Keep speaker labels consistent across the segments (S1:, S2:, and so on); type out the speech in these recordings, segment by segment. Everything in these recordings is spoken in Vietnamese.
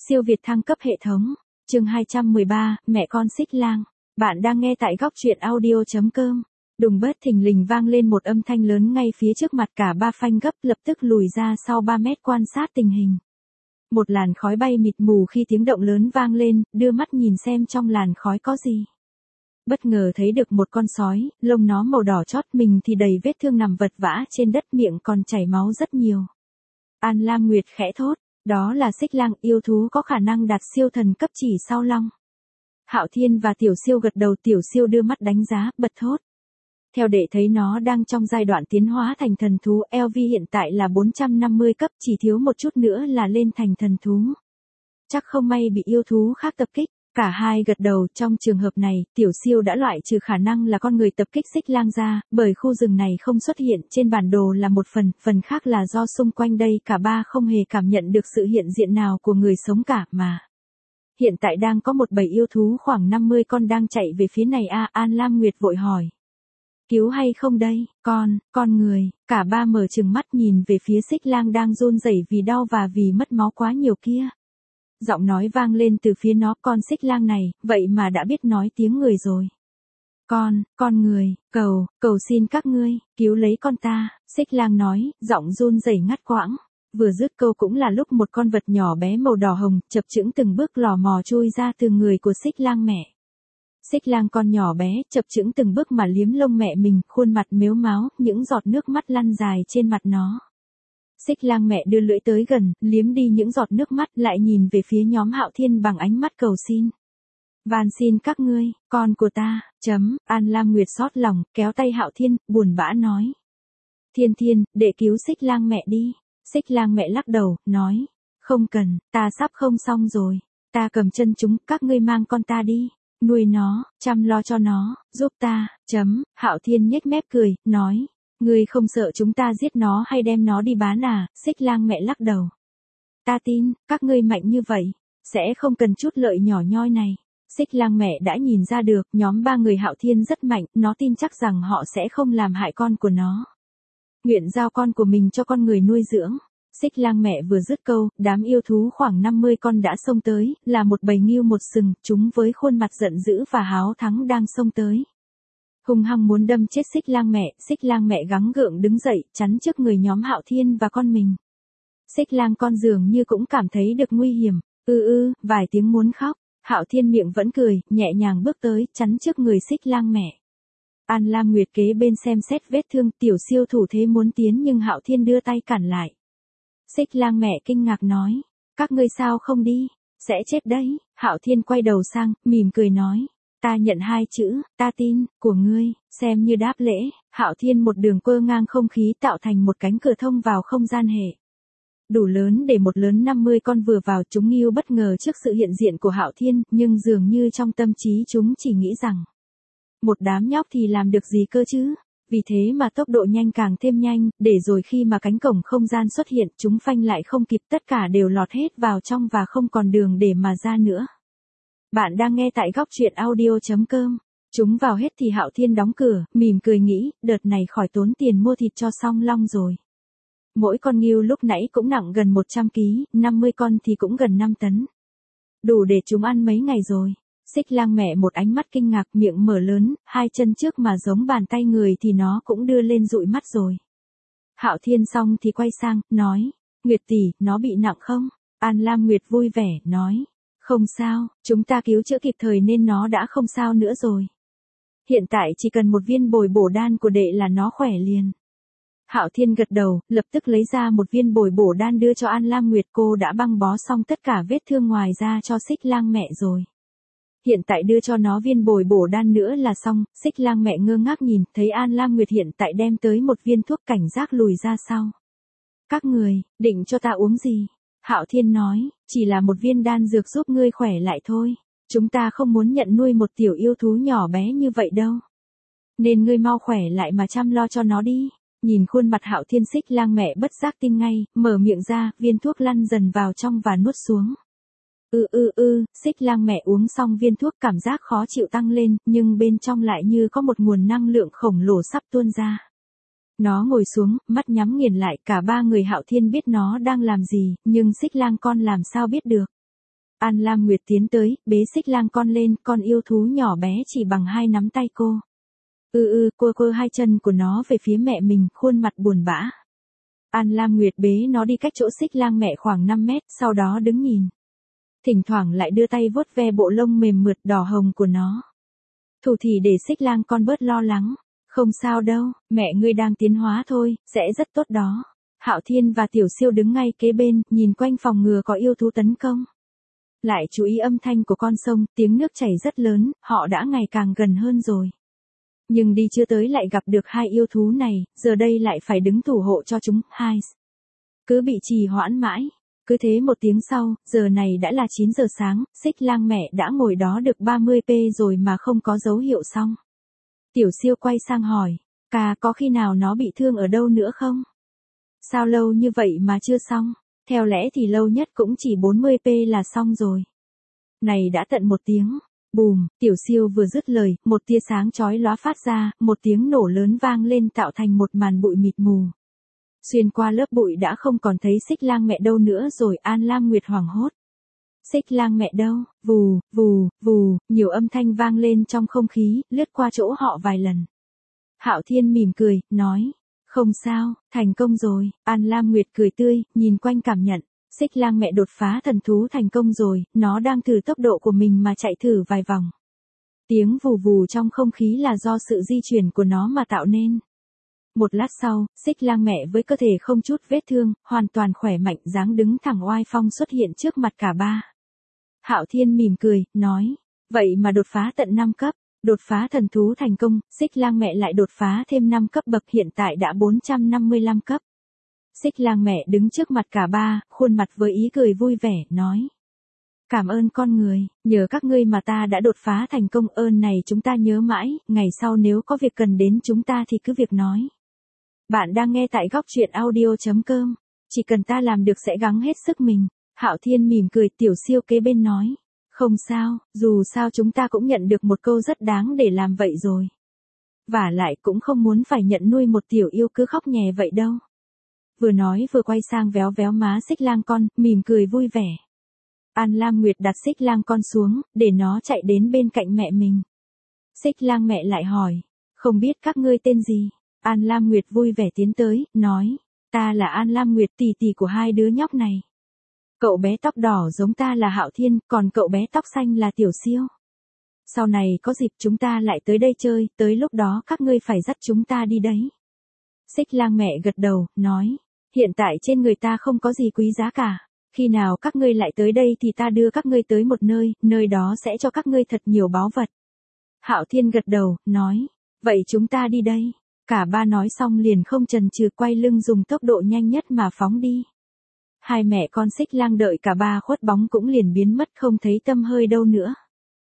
S1: Siêu Việt thăng cấp hệ thống. Chương 213, mẹ con xích lang. Bạn đang nghe tại góc truyện audio.com. Đùng bất thình lình vang lên một âm thanh lớn ngay phía trước mặt, cả ba phanh gấp lập tức lùi ra sau 3 mét quan sát tình hình. Một làn khói bay mịt mù khi tiếng động lớn vang lên, đưa mắt nhìn xem trong làn khói có gì. Bất ngờ thấy được một con sói, lông nó màu đỏ chót, mình thì đầy vết thương nằm vật vã trên đất, miệng còn chảy máu rất nhiều. An Lam Nguyệt khẽ thốt, đó là xích lang, yêu thú có khả năng đạt siêu thần cấp chỉ sau long. Hạo Thiên và Tiểu Siêu gật đầu, Tiểu Siêu đưa mắt đánh giá, bật thốt. Theo đệ thấy nó đang trong giai đoạn tiến hóa thành thần thú, LV hiện tại là 450 cấp, chỉ thiếu một chút nữa là lên thành thần thú. Chắc không may bị yêu thú khác tập kích. Cả hai gật đầu, trong trường hợp này, Tiểu Siêu đã loại trừ khả năng là con người tập kích xích lang ra, bởi khu rừng này không xuất hiện trên bản đồ là một phần khác là do xung quanh đây cả ba không hề cảm nhận được sự hiện diện nào của người sống cả mà. Hiện tại đang có một bầy yêu thú khoảng 50 con đang chạy về phía này An Lam Nguyệt vội hỏi. Cứu hay không đây, con người, cả ba mở trừng mắt nhìn về phía xích lang đang run rẩy vì đau và vì mất máu quá nhiều kia. Giọng nói vang lên từ phía nó, con xích lang này, vậy mà đã biết nói tiếng người rồi. Con người, cầu xin các ngươi, cứu lấy con ta, xích lang nói, giọng run rẩy ngắt quãng. Vừa dứt câu cũng là lúc một con vật nhỏ bé màu đỏ hồng, chập chững từng bước lò mò chui ra từ người của xích lang mẹ. Xích lang con nhỏ bé, chập chững từng bước mà liếm lông mẹ mình, khuôn mặt mếu máo, những giọt nước mắt lăn dài trên mặt nó. Xích lang mẹ đưa lưỡi tới gần, liếm đi những giọt nước mắt, lại nhìn về phía nhóm Hạo Thiên bằng ánh mắt cầu xin. Van xin các ngươi, con của ta, An Lam Nguyệt xót lòng, kéo tay Hạo Thiên, buồn bã nói. Thiên, để cứu xích lang mẹ đi. Xích lang mẹ lắc đầu, nói. Không cần, ta sắp không xong rồi. Ta cầm chân chúng, các ngươi mang con ta đi. Nuôi nó, chăm lo cho nó, giúp ta, Hạo Thiên nhếch mép cười, nói. Ngươi không sợ chúng ta giết nó hay đem nó đi bán à? Xích lang mẹ lắc đầu. Ta tin, các ngươi mạnh như vậy, sẽ không cần chút lợi nhỏ nhoi này. Xích lang mẹ đã nhìn ra được, nhóm ba người Hạo Thiên rất mạnh, nó tin chắc rằng họ sẽ không làm hại con của nó. Nguyện giao con của mình cho con người nuôi dưỡng. Xích lang mẹ vừa dứt câu, đám yêu thú khoảng 50 con đã xông tới, là một bầy ngưu một sừng, chúng với khuôn mặt giận dữ và háo thắng đang xông tới. Hung hăng muốn đâm chết xích lang mẹ gắng gượng đứng dậy, chắn trước người nhóm Hạo Thiên và con mình. Xích lang con dường như cũng cảm thấy được nguy hiểm, vài tiếng muốn khóc, Hạo Thiên miệng vẫn cười, nhẹ nhàng bước tới, chắn trước người xích lang mẹ. An Lam Nguyệt kế bên xem xét vết thương, Tiểu Siêu thủ thế muốn tiến nhưng Hạo Thiên đưa tay cản lại. Xích lang mẹ kinh ngạc nói, các ngươi sao không đi, sẽ chết đấy. Hạo Thiên quay đầu sang, mỉm cười nói. Ta nhận 2 chữ, ta tin, của ngươi, xem như đáp lễ. Hạo Thiên một đường quơ ngang không khí tạo thành một cánh cửa thông vào không gian hệ. Đủ lớn để một lớn 50 con vừa vào, chúng ngưu bất ngờ trước sự hiện diện của Hạo Thiên, nhưng dường như trong tâm trí chúng chỉ nghĩ rằng. Một đám nhóc thì làm được gì cơ chứ? Vì thế mà tốc độ nhanh càng thêm nhanh, để rồi khi mà cánh cổng không gian xuất hiện, chúng phanh lại không kịp, tất cả đều lọt hết vào trong và không còn đường để mà ra nữa. Bạn đang nghe tại góc truyện audio.com. Chúng vào hết thì Hạo Thiên đóng cửa, mỉm cười nghĩ, đợt này khỏi tốn tiền mua thịt cho xong long rồi. Mỗi con ngưu lúc nãy cũng nặng gần 100 kg, 50 con thì cũng gần 5 tấn. Đủ để chúng ăn mấy ngày rồi. Xích lang mẹ một ánh mắt kinh ngạc, miệng mở lớn, 2 chân trước mà giống bàn tay người thì nó cũng đưa lên dụi mắt rồi. Hạo Thiên xong thì quay sang, nói, Nguyệt tỷ, nó bị nặng không? An Lam Nguyệt vui vẻ, nói. Không sao, chúng ta cứu chữa kịp thời nên nó đã không sao nữa rồi. Hiện tại chỉ cần một viên bồi bổ đan của đệ là nó khỏe liền. Hạo Thiên gật đầu, lập tức lấy ra một viên bồi bổ đan đưa cho An Lam Nguyệt, cô đã băng bó xong tất cả vết thương ngoài ra cho xích lang mẹ rồi. Hiện tại đưa cho nó viên bồi bổ đan nữa là xong. Xích lang mẹ ngơ ngác nhìn, thấy An Lam Nguyệt hiện tại đem tới một viên thuốc, cảnh giác lùi ra sau. Các người, định cho ta uống gì? Hạo Thiên nói, chỉ là một viên đan dược giúp ngươi khỏe lại thôi. Chúng ta không muốn nhận nuôi một tiểu yêu thú nhỏ bé như vậy đâu. Nên ngươi mau khỏe lại mà chăm lo cho nó đi. Nhìn khuôn mặt Hạo Thiên, xích lang mẹ bất giác tin ngay, mở miệng ra, viên thuốc lăn dần vào trong và nuốt xuống. Xích lang mẹ uống xong viên thuốc, cảm giác khó chịu tăng lên, nhưng bên trong lại như có một nguồn năng lượng khổng lồ sắp tuôn ra. Nó ngồi xuống, mắt nhắm nghiền lại, cả ba người Hạo Thiên biết nó đang làm gì, nhưng xích lang con làm sao biết được. An Lam Nguyệt tiến tới, bế Xích Lang con lên, con yêu thú nhỏ bé chỉ bằng 2 nắm tay cô. Cô hai chân của nó về phía mẹ mình, khuôn mặt buồn bã. An Lam Nguyệt bế nó đi cách chỗ Xích Lang mẹ khoảng 5 mét, sau đó đứng nhìn. Thỉnh thoảng lại đưa tay vuốt ve bộ lông mềm mượt đỏ hồng của nó. Thủ thì để Xích Lang con bớt lo lắng. Không sao đâu, mẹ ngươi đang tiến hóa thôi, sẽ rất tốt đó. Hạo Thiên và Tiểu Siêu đứng ngay kế bên, nhìn quanh phòng ngừa có yêu thú tấn công. Lại chú ý âm thanh của con sông, tiếng nước chảy rất lớn, họ đã ngày càng gần hơn rồi. Nhưng đi chưa tới lại gặp được 2 yêu thú này, giờ đây lại phải đứng thủ hộ cho chúng, hai. Cứ bị trì hoãn mãi. Cứ thế 1 tiếng sau, giờ này đã là 9 giờ sáng, Xích Lang mẹ đã ngồi đó được 30p rồi mà không có dấu hiệu xong. Tiểu Siêu quay sang hỏi, ca có khi nào nó bị thương ở đâu nữa không? Sao lâu như vậy mà chưa xong? Theo lẽ thì lâu nhất cũng chỉ 40p là xong rồi. Này đã tận 1 tiếng. Bùm, Tiểu Siêu vừa dứt lời, một tia sáng chói lóa phát ra, một tiếng nổ lớn vang lên tạo thành một màn bụi mịt mù. Xuyên qua lớp bụi đã không còn thấy Xích Lang mẹ đâu nữa rồi. An Lam Nguyệt hoảng hốt. Xích Lang mẹ đâu? Vù, vù, vù, nhiều âm thanh vang lên trong không khí, lướt qua chỗ họ vài lần. Hạo Thiên mỉm cười, nói, không sao, thành công rồi. An Lam Nguyệt cười tươi, nhìn quanh cảm nhận. Xích Lang mẹ đột phá thần thú thành công rồi, nó đang thử tốc độ của mình mà chạy thử vài vòng. Tiếng vù vù trong không khí là do sự di chuyển của nó mà tạo nên. Một lát sau, Xích Lang mẹ với cơ thể không chút vết thương, hoàn toàn khỏe mạnh dáng đứng thẳng oai phong xuất hiện trước mặt cả ba. Hạo Thiên mỉm cười, nói, vậy mà đột phá tận 5 cấp, đột phá thần thú thành công, Xích Lang mẹ lại đột phá thêm 5 cấp bậc hiện tại đã 455 cấp. Xích Lang mẹ đứng trước mặt cả ba, khuôn mặt với ý cười vui vẻ, nói. Cảm ơn con người, nhờ các ngươi mà ta đã đột phá thành công, ơn này chúng ta nhớ mãi, ngày sau nếu có việc cần đến chúng ta thì cứ việc nói. Bạn đang nghe tại góc truyện audio.com, chỉ cần ta làm được sẽ gắng hết sức mình. Hạo Thiên mỉm cười, Tiểu Siêu kế bên nói. Không sao, dù sao chúng ta cũng nhận được một câu rất đáng để làm vậy rồi. Vả lại cũng không muốn phải nhận nuôi một tiểu yêu cứ khóc nhè vậy đâu. Vừa nói vừa quay sang véo véo má Xích Lang con, mỉm cười vui vẻ. An Lam Nguyệt đặt Xích Lang con xuống, để nó chạy đến bên cạnh mẹ mình. Xích Lang mẹ lại hỏi, không biết các ngươi tên gì? An Lam Nguyệt vui vẻ tiến tới, nói, ta là An Lam Nguyệt, tỷ tỷ của 2 đứa nhóc này. Cậu bé tóc đỏ giống ta là Hạo Thiên, còn cậu bé tóc xanh là Tiểu Siêu. Sau này có dịp chúng ta lại tới đây chơi, tới lúc đó các ngươi phải dắt chúng ta đi đấy. Xích Lang mẹ gật đầu, nói, hiện tại trên người ta không có gì quý giá cả. Khi nào các ngươi lại tới đây thì ta đưa các ngươi tới một nơi, nơi đó sẽ cho các ngươi thật nhiều báu vật. Hạo Thiên gật đầu, nói, vậy chúng ta đi đây. Cả ba nói xong liền không chần chừ quay lưng dùng tốc độ nhanh nhất mà phóng đi. 2 mẹ con Xích Lang đợi cả ba khuất bóng cũng liền biến mất không thấy tăm hơi đâu nữa.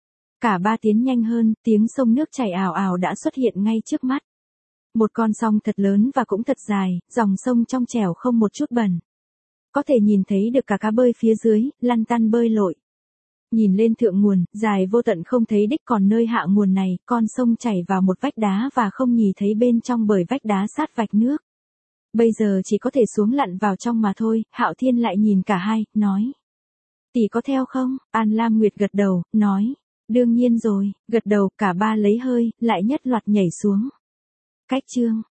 S1: Cả ba tiến nhanh hơn, tiếng sông nước chảy ào ào đã xuất hiện ngay trước mắt. Một con sông thật lớn và cũng thật dài, dòng sông trong trẻo không một chút bẩn. Có thể nhìn thấy được cả cá bơi phía dưới, lăn tăn bơi lội. Nhìn lên thượng nguồn, dài vô tận không thấy đích, còn nơi hạ nguồn này, con sông chảy vào một vách đá và không nhìn thấy bên trong bởi vách đá sát vạch nước. Bây giờ chỉ có thể xuống lặn vào trong mà thôi. Hạo Thiên lại nhìn cả hai, nói. Tỷ có theo không? An Lam Nguyệt gật đầu, nói. Đương nhiên rồi, gật đầu, cả ba lấy hơi, lại nhất loạt nhảy xuống. Cách chương